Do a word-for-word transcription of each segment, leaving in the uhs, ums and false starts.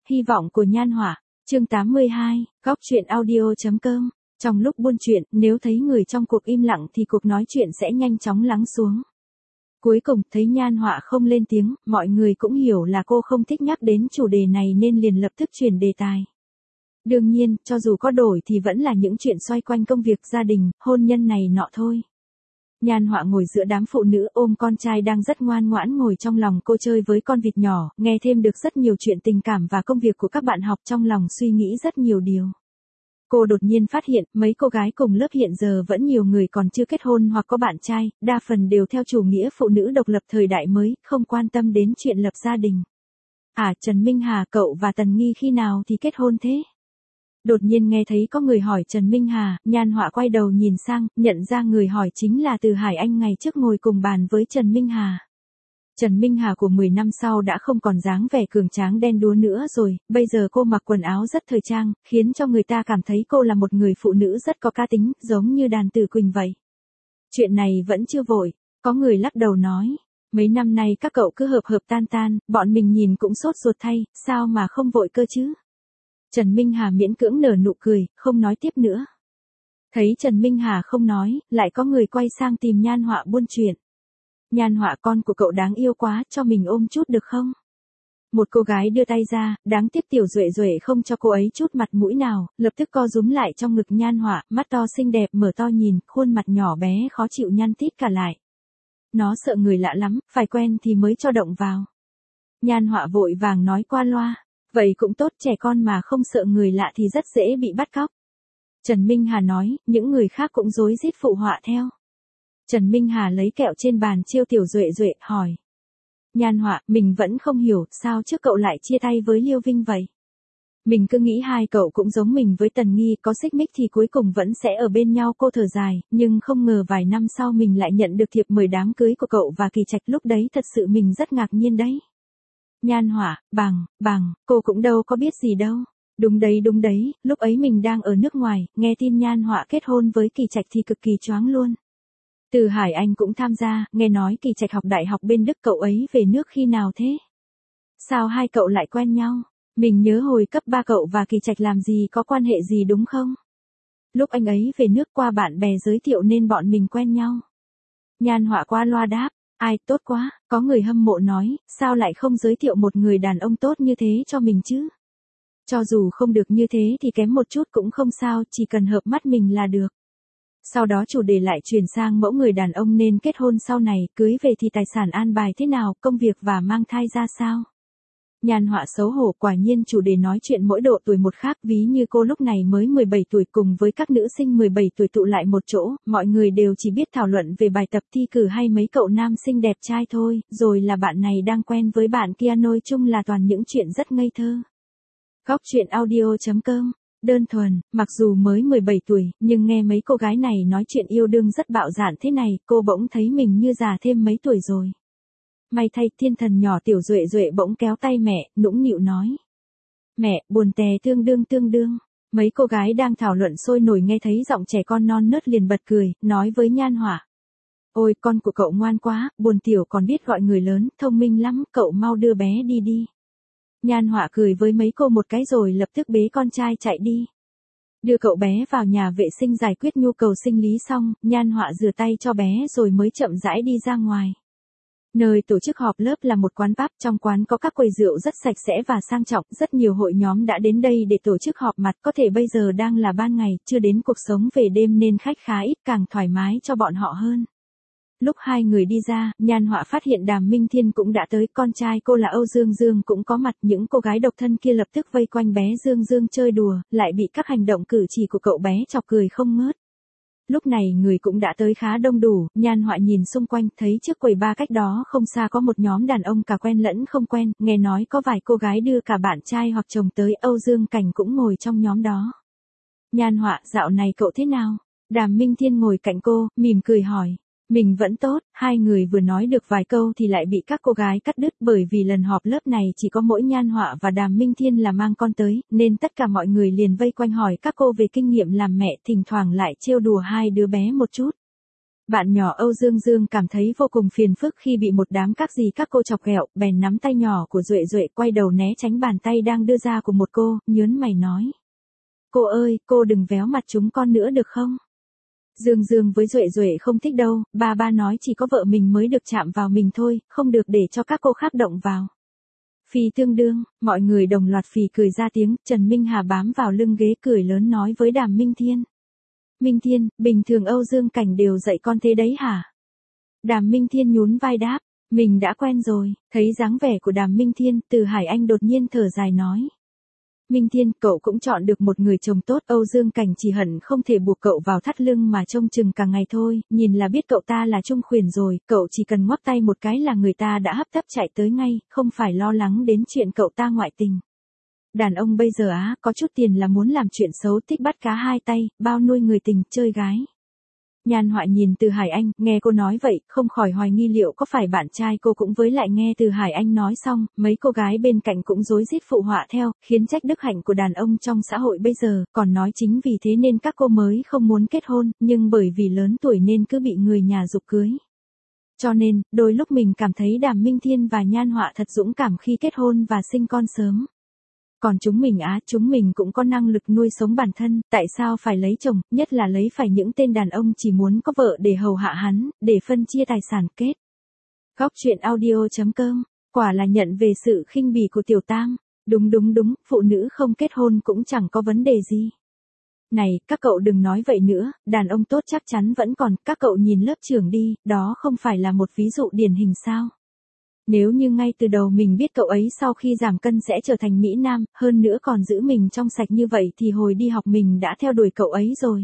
hy vọng của Nhan Họa. Chương tám mươi hai, góc truyện audio.com. Trong lúc buôn chuyện, nếu thấy người trong cuộc im lặng thì cuộc nói chuyện sẽ nhanh chóng lắng xuống. Cuối cùng, thấy Nhan Họa không lên tiếng, mọi người cũng hiểu là cô không thích nhắc đến chủ đề này nên liền lập tức chuyển đề tài. Đương nhiên, cho dù có đổi thì vẫn là những chuyện xoay quanh công việc gia đình, hôn nhân này nọ thôi. Nhan Họa ngồi giữa đám phụ nữ ôm con trai đang rất ngoan ngoãn ngồi trong lòng cô chơi với con vịt nhỏ, nghe thêm được rất nhiều chuyện tình cảm và công việc của các bạn học, trong lòng suy nghĩ rất nhiều điều. Cô đột nhiên phát hiện, mấy cô gái cùng lớp hiện giờ vẫn nhiều người còn chưa kết hôn hoặc có bạn trai, đa phần đều theo chủ nghĩa phụ nữ độc lập thời đại mới, không quan tâm đến chuyện lập gia đình. À, Trần Minh Hà, cậu và Tần Nghi khi nào thì kết hôn thế? Đột nhiên nghe thấy có người hỏi Trần Minh Hà, Nhan Họa quay đầu nhìn sang, nhận ra người hỏi chính là Từ Hải Anh ngày trước ngồi cùng bàn với Trần Minh Hà. Trần Minh Hà của mười năm sau đã không còn dáng vẻ cường tráng đen đúa nữa rồi, bây giờ cô mặc quần áo rất thời trang, khiến cho người ta cảm thấy cô là một người phụ nữ rất có cá tính, giống như đàn Tử Quỳnh vậy. Chuyện này vẫn chưa vội, có người lắc đầu nói, mấy năm nay các cậu cứ hợp hợp tan tan, bọn mình nhìn cũng sốt ruột thay, sao mà không vội cơ chứ? Trần Minh Hà miễn cưỡng nở nụ cười, không nói tiếp nữa. Thấy Trần Minh Hà không nói, lại có người quay sang tìm Nhan Họa buôn chuyện. Nhan Họa, con của cậu đáng yêu quá, cho mình ôm chút được không? Một cô gái đưa tay ra, đáng tiếc Tiểu Duệ Duệ không cho cô ấy chút mặt mũi nào, lập tức co rúm lại trong ngực Nhan Họa, mắt to xinh đẹp mở to nhìn, khuôn mặt nhỏ bé khó chịu nhăn tít cả lại. Nó sợ người lạ lắm, phải quen thì mới cho động vào. Nhan Họa vội vàng nói qua loa. Vậy cũng tốt, trẻ con mà không sợ người lạ thì rất dễ bị bắt cóc. Trần Minh Hà nói, những người khác cũng rối rít phụ họa theo. Trần Minh Hà lấy kẹo trên bàn chiêu Tiểu Duệ Duệ, hỏi. Nhan Họa, mình vẫn không hiểu, sao trước cậu lại chia tay với Liêu Vinh vậy? Mình cứ nghĩ hai cậu cũng giống mình với Tần Nghi, có xích mích thì cuối cùng vẫn sẽ ở bên nhau, cô thở dài, nhưng không ngờ vài năm sau mình lại nhận được thiệp mời đám cưới của cậu và Kỳ Trạch, lúc đấy thật sự mình rất ngạc nhiên đấy. Nhan Họa, bằng, bằng, cô cũng đâu có biết gì đâu. Đúng đấy đúng đấy, lúc ấy mình đang ở nước ngoài, nghe tin Nhan Họa kết hôn với Kỳ Trạch thì cực kỳ choáng luôn. Từ Hải Anh cũng tham gia, nghe nói Kỳ Trạch học đại học bên Đức, cậu ấy về nước khi nào thế? Sao hai cậu lại quen nhau? Mình nhớ hồi cấp ba cậu và Kỳ Trạch làm gì có quan hệ gì đúng không? Lúc anh ấy về nước qua bạn bè giới thiệu nên bọn mình quen nhau. Nhan Họa qua loa đáp. Ai, tốt quá, có người hâm mộ nói, sao lại không giới thiệu một người đàn ông tốt như thế cho mình chứ? Cho dù không được như thế thì kém một chút cũng không sao, chỉ cần hợp mắt mình là được. Sau đó chủ đề lại chuyển sang mẫu người đàn ông nên kết hôn sau này, cưới về thì tài sản an bài thế nào, công việc và mang thai ra sao? Nhan Họa xấu hổ, quả nhiên chủ đề nói chuyện mỗi độ tuổi một khác, ví như cô lúc này mới mười bảy tuổi cùng với các nữ sinh mười bảy tuổi tụ lại một chỗ, mọi người đều chỉ biết thảo luận về bài tập thi cử hay mấy cậu nam sinh đẹp trai thôi, rồi là bạn này đang quen với bạn kia, nói chung là toàn những chuyện rất ngây thơ. Góc truyện audio.com. Đơn thuần, mặc dù mới mười bảy tuổi, nhưng nghe mấy cô gái này nói chuyện yêu đương rất bạo dạn thế này, cô bỗng thấy mình như già thêm mấy tuổi rồi. May thay, thiên thần nhỏ Tiểu Duệ Duệ bỗng kéo tay mẹ, nũng nịu nói. Mẹ, buồn tè tương đương tương đương. Mấy cô gái đang thảo luận sôi nổi nghe thấy giọng trẻ con non nớt liền bật cười, nói với Nhan Họa. Ôi, con của cậu ngoan quá, buồn tiểu còn biết gọi người lớn, thông minh lắm, cậu mau đưa bé đi đi. Nhan Họa cười với mấy cô một cái rồi lập tức bế con trai chạy đi. Đưa cậu bé vào nhà vệ sinh giải quyết nhu cầu sinh lý xong, Nhan Họa rửa tay cho bé rồi mới chậm rãi đi ra ngoài. Nơi tổ chức họp lớp là một quán pub, trong quán có các quầy rượu rất sạch sẽ và sang trọng, rất nhiều hội nhóm đã đến đây để tổ chức họp mặt, có thể bây giờ đang là ban ngày, chưa đến cuộc sống về đêm nên khách khá ít, càng thoải mái cho bọn họ hơn. Lúc hai người đi ra, Nhan Họa phát hiện Đàm Minh Thiên cũng đã tới, con trai cô là Âu Dương Dương cũng có mặt, những cô gái độc thân kia lập tức vây quanh bé Dương Dương chơi đùa, lại bị các hành động cử chỉ của cậu bé chọc cười không ngớt. Lúc này người cũng đã tới khá đông đủ, Nhan Họa nhìn xung quanh, thấy trước quầy ba cách đó không xa có một nhóm đàn ông cả quen lẫn không quen, nghe nói có vài cô gái đưa cả bạn trai hoặc chồng tới, Âu Dương Cảnh cũng ngồi trong nhóm đó. Nhan Họa, dạo này cậu thế nào? Đàm Minh Thiên ngồi cạnh cô, mỉm cười hỏi. Mình vẫn tốt, hai người vừa nói được vài câu thì lại bị các cô gái cắt đứt, bởi vì lần họp lớp này chỉ có mỗi Nhan Họa và Đàm Minh Thiên là mang con tới, nên tất cả mọi người liền vây quanh hỏi các cô về kinh nghiệm làm mẹ, thỉnh thoảng lại trêu đùa hai đứa bé một chút. Bạn nhỏ Âu Dương Dương cảm thấy vô cùng phiền phức khi bị một đám các dì các cô chọc ghẹo, bèn nắm tay nhỏ của Duệ Duệ quay đầu né tránh bàn tay đang đưa ra của một cô, nhớn mày nói. Cô ơi, cô đừng véo mặt chúng con nữa được không? Dương Dương với Duệ Duệ không thích đâu, ba ba nói chỉ có vợ mình mới được chạm vào mình thôi, không được để cho các cô khác động vào. Phi tương đương, mọi người đồng loạt phì cười ra tiếng, Trần Minh Hà bám vào lưng ghế cười lớn nói với Đàm Minh Thiên. Minh Thiên, bình thường Âu Dương Cảnh đều dạy con thế đấy hả? Đàm Minh Thiên nhún vai đáp, mình đã quen rồi, thấy dáng vẻ của Đàm Minh Thiên, Từ Hải Anh đột nhiên thở dài nói. Minh Thiên, cậu cũng chọn được một người chồng tốt, Âu Dương Cảnh chỉ hận không thể buộc cậu vào thắt lưng mà trông chừng cả ngày thôi, nhìn là biết cậu ta là trung khuyển rồi, cậu chỉ cần ngoắc tay một cái là người ta đã hấp tấp chạy tới ngay, không phải lo lắng đến chuyện cậu ta ngoại tình. Đàn ông bây giờ á, có chút tiền là muốn làm chuyện xấu, thích bắt cá hai tay, bao nuôi người tình, chơi gái. Nhan Họa nhìn Từ Hải Anh, nghe cô nói vậy, không khỏi hoài nghi liệu có phải bạn trai cô cũng với lại nghe Từ Hải Anh nói xong, mấy cô gái bên cạnh cũng rối rít phụ họa theo, khiến trách đức hạnh của đàn ông trong xã hội bây giờ, còn nói chính vì thế nên các cô mới không muốn kết hôn, nhưng bởi vì lớn tuổi nên cứ bị người nhà giục cưới. Cho nên, đôi lúc mình cảm thấy Đàm Minh Thiên và Nhan Họa thật dũng cảm khi kết hôn và sinh con sớm. Còn chúng mình á, chúng mình cũng có năng lực nuôi sống bản thân, tại sao phải lấy chồng, nhất là lấy phải những tên đàn ông chỉ muốn có vợ để hầu hạ hắn, để phân chia tài sản kết. Góc truyện audio chấm com, quả là nhận về sự khinh bỉ của Tiểu Tam. Đúng đúng đúng, phụ nữ không kết hôn cũng chẳng có vấn đề gì. Này, các cậu đừng nói vậy nữa, đàn ông tốt chắc chắn vẫn còn, các cậu nhìn lớp trưởng đi, đó không phải là một ví dụ điển hình sao? Nếu như ngay từ đầu mình biết cậu ấy sau khi giảm cân sẽ trở thành Mỹ Nam, hơn nữa còn giữ mình trong sạch như vậy thì hồi đi học mình đã theo đuổi cậu ấy rồi.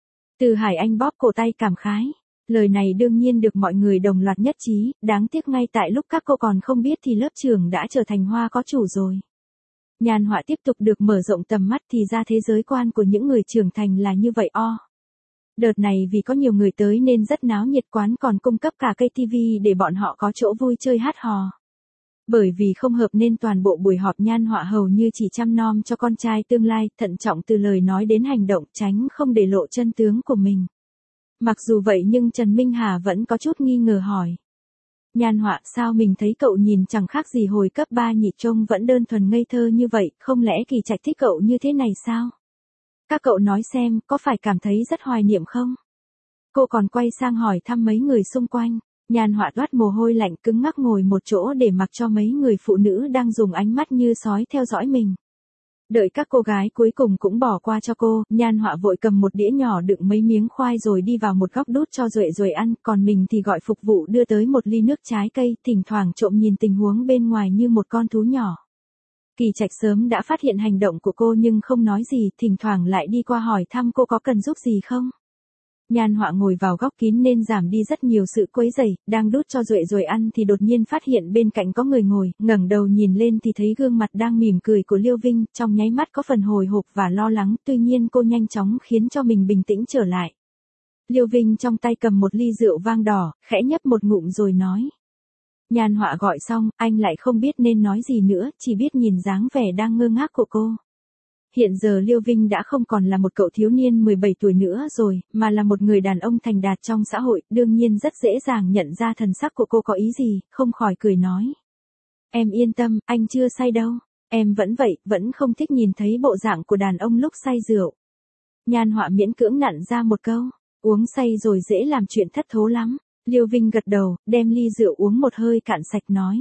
Từ Hải Anh bóp cổ tay cảm khái. Lời này đương nhiên được mọi người đồng loạt nhất trí, đáng tiếc ngay tại lúc các cô còn không biết thì lớp trưởng đã trở thành hoa có chủ rồi. Nhan Họa tiếp tục được mở rộng tầm mắt thì ra thế giới quan của những người trưởng thành là như vậy o. Đợt này vì có nhiều người tới nên rất náo nhiệt, quán còn cung cấp cả cây tivi để bọn họ có chỗ vui chơi hát hò. Bởi vì không hợp nên toàn bộ buổi họp Nhan Họa hầu như chỉ chăm nom cho con trai tương lai, thận trọng từ lời nói đến hành động, tránh không để lộ chân tướng của mình. Mặc dù vậy nhưng Trần Minh Hà vẫn có chút nghi ngờ hỏi. Nhan Họa, sao mình thấy cậu nhìn chẳng khác gì hồi cấp ba nhỉ, trông vẫn đơn thuần ngây thơ như vậy, không lẽ Kỳ Trạch thích cậu như thế này sao? Các cậu nói xem, có phải cảm thấy rất hoài niệm không? Cô còn quay sang hỏi thăm mấy người xung quanh. Nhan Họa toát mồ hôi lạnh, cứng ngắc ngồi một chỗ để mặc cho mấy người phụ nữ đang dùng ánh mắt như sói theo dõi mình. Đợi các cô gái cuối cùng cũng bỏ qua cho cô, Nhan Họa vội cầm một đĩa nhỏ đựng mấy miếng khoai rồi đi vào một góc đút cho Duệ Duệ ăn, còn mình thì gọi phục vụ đưa tới một ly nước trái cây, thỉnh thoảng trộm nhìn tình huống bên ngoài như một con thú nhỏ. Kỳ Trạch sớm đã phát hiện hành động của cô nhưng không nói gì, thỉnh thoảng lại đi qua hỏi thăm cô có cần giúp gì không. Nhan Họa ngồi vào góc kín nên giảm đi rất nhiều sự quấy rầy, đang đút cho Duệ Duệ ăn thì đột nhiên phát hiện bên cạnh có người ngồi, ngẩng đầu nhìn lên thì thấy gương mặt đang mỉm cười của Liêu Vinh, trong nháy mắt có phần hồi hộp và lo lắng, tuy nhiên cô nhanh chóng khiến cho mình bình tĩnh trở lại. Liêu Vinh trong tay cầm một ly rượu vang đỏ, khẽ nhấp một ngụm rồi nói. Nhan Họa gọi xong, anh lại không biết nên nói gì nữa, chỉ biết nhìn dáng vẻ đang ngơ ngác của cô. Hiện giờ Liêu Vinh đã không còn là một cậu thiếu niên mười bảy tuổi nữa rồi, mà là một người đàn ông thành đạt trong xã hội, đương nhiên rất dễ dàng nhận ra thần sắc của cô có ý gì, không khỏi cười nói. Em yên tâm, anh chưa say đâu, em vẫn vậy, vẫn không thích nhìn thấy bộ dạng của đàn ông lúc say rượu. Nhan Họa miễn cưỡng nặn ra một câu, uống say rồi dễ làm chuyện thất thố lắm. Liêu Vinh gật đầu, đem ly rượu uống một hơi cạn sạch nói.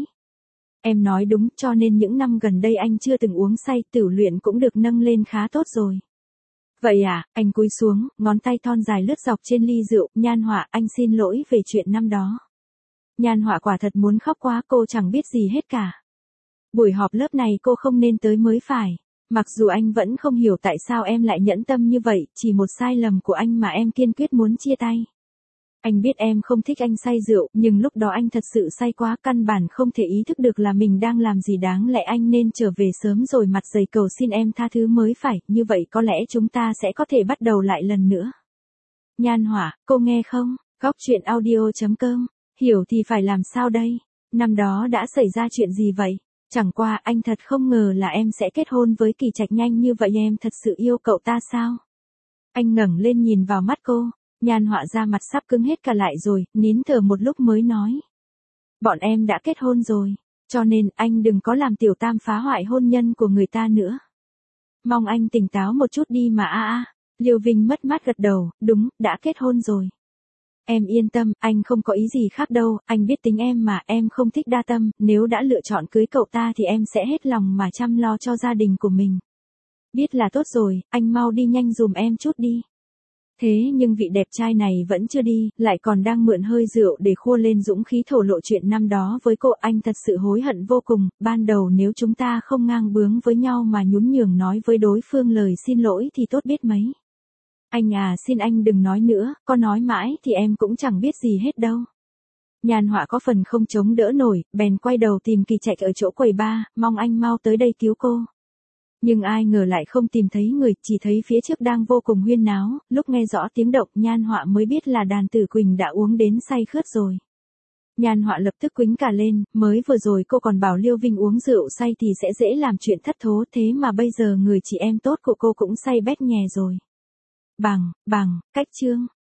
Em nói đúng, cho nên những năm gần đây anh chưa từng uống say, tửu luyện cũng được nâng lên khá tốt rồi. Vậy à, anh cúi xuống, ngón tay thon dài lướt dọc trên ly rượu, Nhan Họa, anh xin lỗi về chuyện năm đó. Nhan Họa quả thật muốn khóc quá, cô chẳng biết gì hết cả. Buổi họp lớp này cô không nên tới mới phải. Mặc dù anh vẫn không hiểu tại sao em lại nhẫn tâm như vậy, chỉ một sai lầm của anh mà em kiên quyết muốn chia tay. Anh biết em không thích anh say rượu, nhưng lúc đó anh thật sự say quá, căn bản không thể ý thức được là mình đang làm gì, đáng lẽ anh nên trở về sớm rồi mặt dày cầu xin em tha thứ mới phải, như vậy có lẽ chúng ta sẽ có thể bắt đầu lại lần nữa. Nhan Họa, cô nghe không? Góc truyện audio chấm com, hiểu thì phải làm sao đây? Năm đó đã xảy ra chuyện gì vậy? Chẳng qua anh thật không ngờ là em sẽ kết hôn với Kỳ Trạch nhanh như vậy, em thật sự yêu cậu ta sao? Anh ngẩng lên nhìn vào mắt cô. Nhan Họa ra mặt sắp cứng hết cả lại rồi, nín thở một lúc mới nói. Bọn em đã kết hôn rồi, cho nên anh đừng có làm tiểu tam phá hoại hôn nhân của người ta nữa. Mong anh tỉnh táo một chút đi mà a a. Liêu Vinh mất mát gật đầu, đúng, đã kết hôn rồi. Em yên tâm, anh không có ý gì khác đâu, anh biết tính em mà, em không thích đa tâm, nếu đã lựa chọn cưới cậu ta thì em sẽ hết lòng mà chăm lo cho gia đình của mình. Biết là tốt rồi, anh mau đi nhanh dùm em chút đi. Thế nhưng vị đẹp trai này vẫn chưa đi, lại còn đang mượn hơi rượu để khua lên dũng khí thổ lộ chuyện năm đó với cô. Anh thật sự hối hận vô cùng, ban đầu nếu chúng ta không ngang bướng với nhau mà nhún nhường nói với đối phương lời xin lỗi thì tốt biết mấy. Anh à, xin anh đừng nói nữa, có nói mãi thì em cũng chẳng biết gì hết đâu. Nhan Họa có phần không chống đỡ nổi, bèn quay đầu tìm Kỳ Trạch ở chỗ quầy bar, mong anh mau tới đây cứu cô. Nhưng ai ngờ lại không tìm thấy người, chỉ thấy phía trước đang vô cùng huyên náo, lúc nghe rõ tiếng động Nhan Họa mới biết là đàn tử Quỳnh đã uống đến say khướt rồi. Nhan Họa lập tức quýnh cả lên, mới vừa rồi cô còn bảo Liêu Vinh uống rượu say thì sẽ dễ làm chuyện thất thố, thế mà bây giờ người chị em tốt của cô cũng say bét nhè rồi. Bằng, bằng, cách chương.